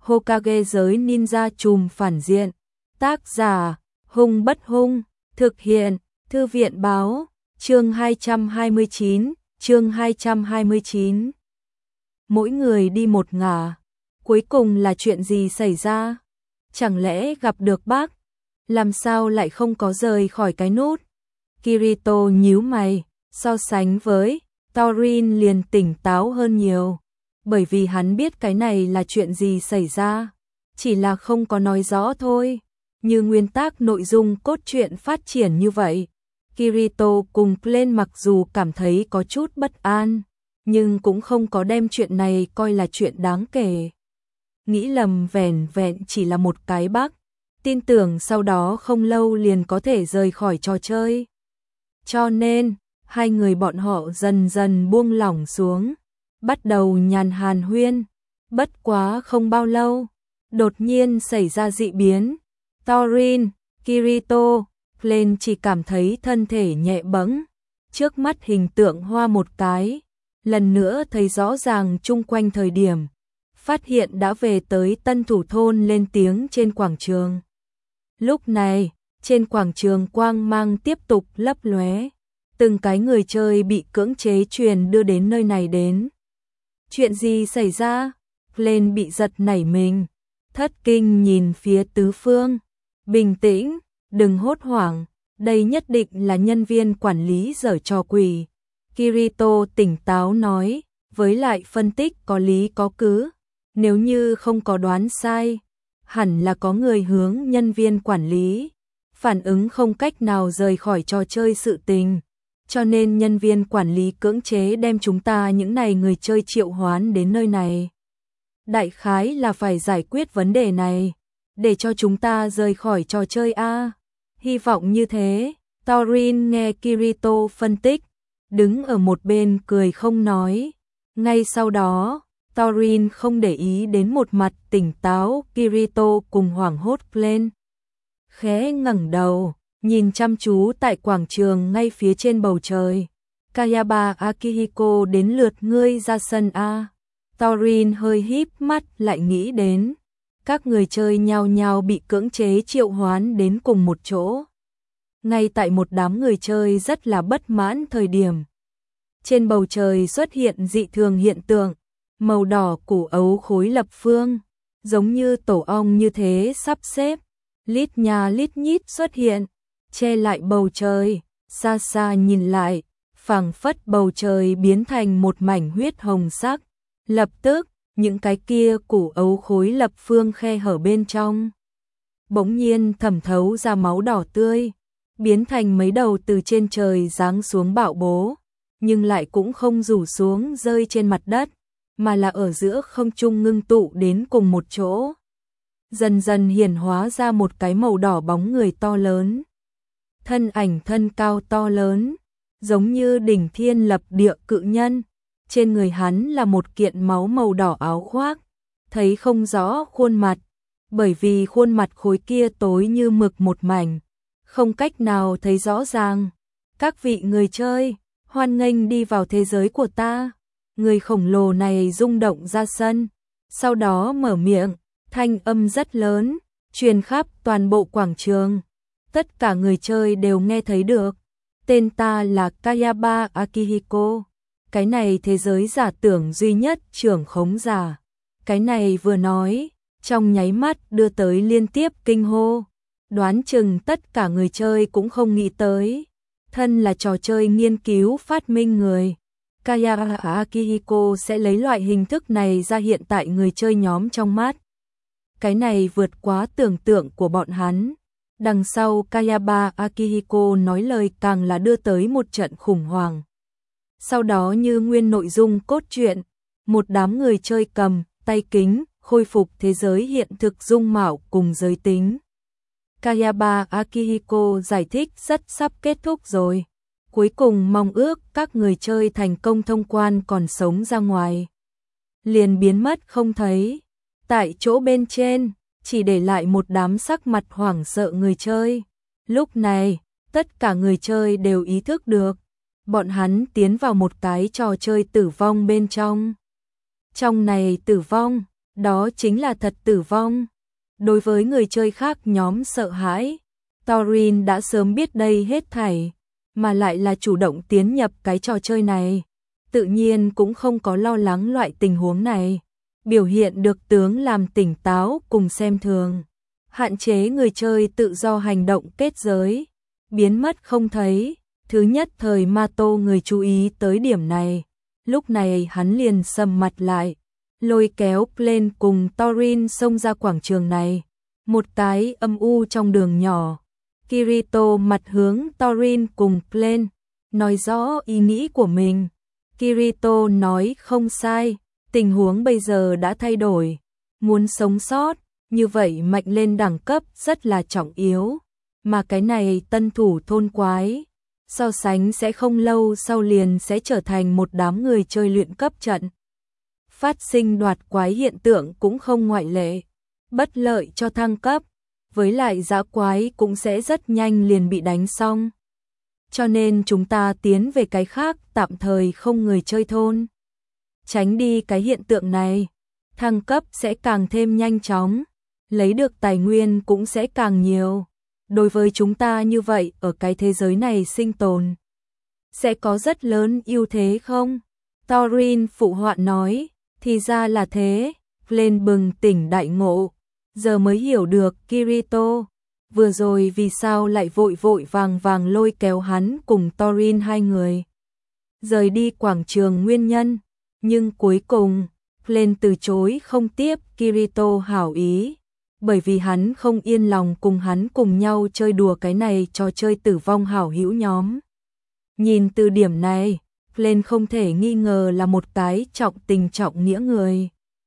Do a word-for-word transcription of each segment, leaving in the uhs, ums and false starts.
Hokage giới ninja trùm phản diện. Tác giả, Hung Bất Hung, thực hiện, Thư viện báo, chương hai trăm hai mươi chín, chương hai trăm hai mươi chín. Mỗi người đi một ngả, cuối cùng là chuyện gì xảy ra? Chẳng lẽ gặp được bác? Làm sao lại không có rời khỏi cái nút? Kirito nhíu mày, so sánh với Thorin liền tỉnh táo hơn nhiều, bởi vì hắn biết cái này là chuyện gì xảy ra, chỉ là không có nói rõ thôi. Như nguyên tắc nội dung cốt truyện phát triển như vậy, Kirito cùng Plain mặc dù cảm thấy có chút bất an, nhưng cũng không có đem chuyện này coi là chuyện đáng kể. Nghĩ lầm vẻn vẹn chỉ là một cái bug, tin tưởng sau đó không lâu liền có thể rời khỏi trò chơi. Cho nên, hai người bọn họ dần dần buông lỏng xuống, bắt đầu nhàn hàn huyên. Bất quá không bao lâu, đột nhiên xảy ra dị biến. Thorin, Kirito, Plain chỉ cảm thấy thân thể nhẹ bẫng, trước mắt hình tượng hoa một cái, lần nữa thấy rõ ràng chung quanh thời điểm, phát hiện đã về tới Tân Thủ Thôn lên tiếng trên quảng trường. Lúc này, trên quảng trường quang mang tiếp tục lấp lóe, từng cái người chơi bị cưỡng chế truyền đưa đến nơi này đến. Chuyện gì xảy ra? Plain bị giật nảy mình, thất kinh nhìn phía tứ phương. Bình tĩnh, đừng hốt hoảng, đây nhất định là nhân viên quản lý giở trò quỷ. Kirito tỉnh táo nói, với lại phân tích có lý có cứ. Nếu như không có đoán sai, hẳn là có người hướng nhân viên quản lý, phản ứng không cách nào rời khỏi trò chơi sự tình. Cho nên nhân viên quản lý cưỡng chế đem chúng ta những này người chơi triệu hoán đến nơi này. Đại khái là phải giải quyết vấn đề này, để cho chúng ta rời khỏi trò chơi a. Hy vọng như thế. Thorin nghe Kirito phân tích, đứng ở một bên cười không nói. Ngay sau đó, Thorin không để ý đến một mặt tỉnh táo Kirito cùng hoảng hốt Plain. Khẽ ngẩng đầu, nhìn chăm chú tại quảng trường ngay phía trên bầu trời. Kayaba Akihiko, đến lượt ngươi ra sân a. Thorin hơi híp mắt lại nghĩ đến, các người chơi nhao nhao bị cưỡng chế triệu hoán đến cùng một chỗ. Ngay tại một đám người chơi rất là bất mãn thời điểm, trên bầu trời xuất hiện dị thường hiện tượng, màu đỏ củ ấu khối lập phương, giống như tổ ong như thế sắp xếp, lít nha lít nhít xuất hiện, che lại bầu trời. Xa xa nhìn lại, phảng phất bầu trời biến thành một mảnh huyết hồng sắc. Lập tức, những cái kia củ ấu khối lập phương khe hở bên trong bỗng nhiên thẩm thấu ra máu đỏ tươi, biến thành mấy đầu từ trên trời giáng xuống bạo bố, nhưng lại cũng không rủ xuống rơi trên mặt đất, mà là ở giữa không trung ngưng tụ đến cùng một chỗ. Dần dần hiển hóa ra một cái màu đỏ bóng người to lớn. Thân ảnh thân cao to lớn, giống như đỉnh thiên lập địa cự nhân. Trên người hắn là một kiện máu màu đỏ áo khoác, thấy không rõ khuôn mặt, bởi vì khuôn mặt khối kia tối như mực một mảnh, không cách nào thấy rõ ràng. Các vị người chơi, hoan nghênh đi vào thế giới của ta. Người khổng lồ này rung động ra sân, sau đó mở miệng, thanh âm rất lớn, truyền khắp toàn bộ quảng trường. Tất cả người chơi đều nghe thấy được. Tên ta là Kayaba Akihiko. Cái này thế giới giả tưởng duy nhất trưởng khống giả. Cái này vừa nói, trong nháy mắt đưa tới liên tiếp kinh hô. Đoán chừng tất cả người chơi cũng không nghĩ tới. Thân là trò chơi nghiên cứu phát minh người, Kayaba Akihiko sẽ lấy loại hình thức này ra hiện tại người chơi nhóm trong mắt. Cái này vượt quá tưởng tượng của bọn hắn. Đằng sau Kayaba Akihiko nói lời càng là đưa tới một trận khủng hoảng. Sau đó như nguyên nội dung cốt truyện, một đám người chơi cầm tay kính, khôi phục thế giới hiện thực dung mạo cùng giới tính. Kayaba Akihiko giải thích rất sắp kết thúc rồi. Cuối cùng mong ước các người chơi thành công thông quan còn sống ra ngoài. Liền biến mất không thấy. Tại chỗ bên trên, chỉ để lại một đám sắc mặt hoảng sợ người chơi. Lúc này, tất cả người chơi đều ý thức được. Bọn hắn tiến vào một cái trò chơi tử vong bên trong. Trong này tử vong đó chính là thật tử vong. Đối với người chơi khác nhóm sợ hãi, Thorin đã sớm biết đây hết thảy, mà lại là chủ động tiến nhập cái trò chơi này, tự nhiên cũng không có lo lắng loại tình huống này. Biểu hiện được tướng làm tỉnh táo cùng xem thường, hạn chế người chơi tự do hành động kết giới, biến mất không thấy. Thứ nhất thời Ma Tô người chú ý tới điểm này, lúc này hắn liền sầm mặt lại, lôi kéo Glenn cùng Thorin xông ra quảng trường này. Một cái âm u trong đường nhỏ, Kirito mặt hướng Thorin cùng Glenn, nói rõ ý nghĩ của mình. Kirito nói không sai, tình huống bây giờ đã thay đổi, muốn sống sót, như vậy mạnh lên đẳng cấp rất là trọng yếu, mà cái này tân thủ thôn quái, so sánh sẽ không lâu sau liền sẽ trở thành một đám người chơi luyện cấp trận. Phát sinh đoạt quái hiện tượng cũng không ngoại lệ, bất lợi cho thăng cấp, với lại dã quái cũng sẽ rất nhanh liền bị đánh xong. Cho nên chúng ta tiến về cái khác tạm thời không người chơi thôn. Tránh đi cái hiện tượng này, thăng cấp sẽ càng thêm nhanh chóng, lấy được tài nguyên cũng sẽ càng nhiều. Đối với chúng ta như vậy ở cái thế giới này sinh tồn, sẽ có rất lớn ưu thế không? Thorin phụ họa nói, thì ra là thế, lên bừng tỉnh đại ngộ, giờ mới hiểu được Kirito vừa rồi vì sao lại vội vội vàng vàng lôi kéo hắn cùng Thorin hai người rời đi quảng trường nguyên nhân, nhưng cuối cùng lên từ chối không tiếp Kirito hảo ý, bởi vì hắn không yên lòng cùng hắn cùng nhau chơi đùa cái này trò chơi tử vong hảo hữu nhóm. Nhìn từ điểm này, lên không thể nghi ngờ là một cái trọng tình trọng nghĩa người.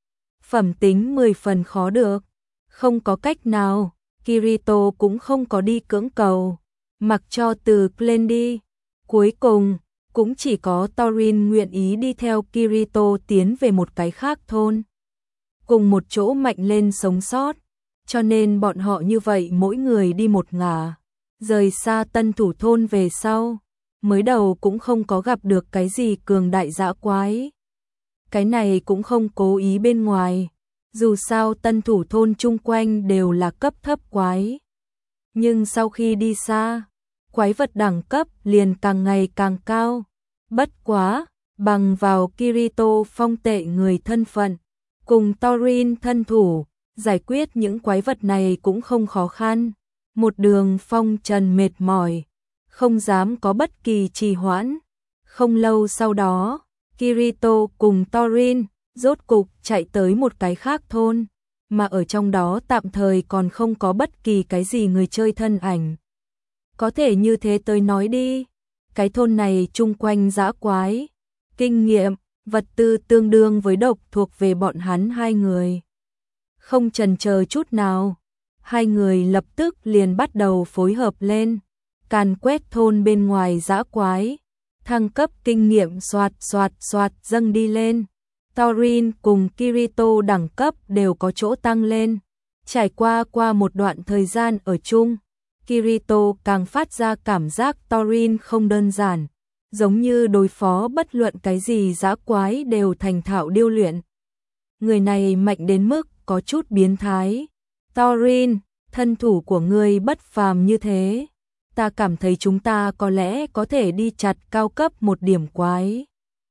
Phẩm tính mười phần khó được, không có cách nào, Kirito cũng không có đi cưỡng cầu, mặc cho từ lên đi. Cuối cùng, cũng chỉ có Thorin nguyện ý đi theo Kirito tiến về một cái khác thôn, cùng một chỗ mạnh lên sống sót, cho nên bọn họ như vậy mỗi người đi một ngả, rời xa tân thủ thôn về sau, mới đầu cũng không có gặp được cái gì cường đại dã quái. Cái này cũng không cố ý bên ngoài, dù sao tân thủ thôn chung quanh đều là cấp thấp quái. Nhưng sau khi đi xa, quái vật đẳng cấp liền càng ngày càng cao. Bất quá, bằng vào Kirito phong tệ người thân phận, cùng Thorin thân thủ, giải quyết những quái vật này cũng không khó khăn. Một đường phong trần mệt mỏi, không dám có bất kỳ trì hoãn. Không lâu sau đó, Kirito cùng Thorin rốt cục chạy tới một cái khác thôn, mà ở trong đó tạm thời còn không có bất kỳ cái gì người chơi thân ảnh. Có thể như thế tới nói đi, cái thôn này chung quanh dã quái, kinh nghiệm, vật tư tương đương với độc thuộc về bọn hắn hai người. Không chần chờ chút nào, hai người lập tức liền bắt đầu phối hợp lên, càn quét thôn bên ngoài dã quái, thăng cấp kinh nghiệm xoạt xoạt xoạt dâng đi lên. Thorin cùng Kirito đẳng cấp đều có chỗ tăng lên. Trải qua qua một đoạn thời gian ở chung, Kirito càng phát ra cảm giác Thorin không đơn giản, giống như đối phó bất luận cái gì dã quái đều thành thạo điêu luyện. Người này mạnh đến mức có chút biến thái. Thorin, thân thủ của ngươi bất phàm như thế, ta cảm thấy chúng ta có lẽ có thể đi chặt cao cấp một điểm quái.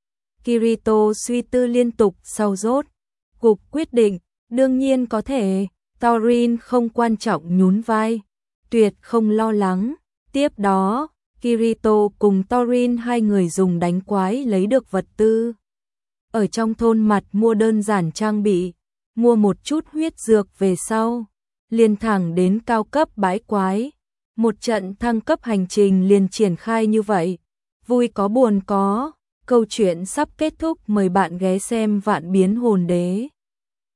Kirito suy tư liên tục sau rốt cục quyết định, đương nhiên có thể. Thorin không quan trọng nhún vai, tuyệt không lo lắng. Tiếp đó, Kirito cùng Thorin hai người dùng đánh quái lấy được vật tư. Ở trong thôn mặt mua đơn giản trang bị, mua một chút huyết dược về sau, liền thẳng đến cao cấp bãi quái. Một trận thăng cấp hành trình liền triển khai như vậy, vui có buồn có. Câu chuyện sắp kết thúc, mời bạn ghé xem Vạn Biến Hồn Đế.